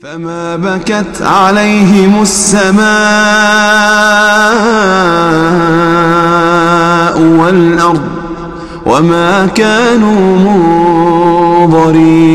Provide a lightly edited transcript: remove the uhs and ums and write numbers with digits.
فما بكت عليهم السماء والأرض وما كانوا منظرين.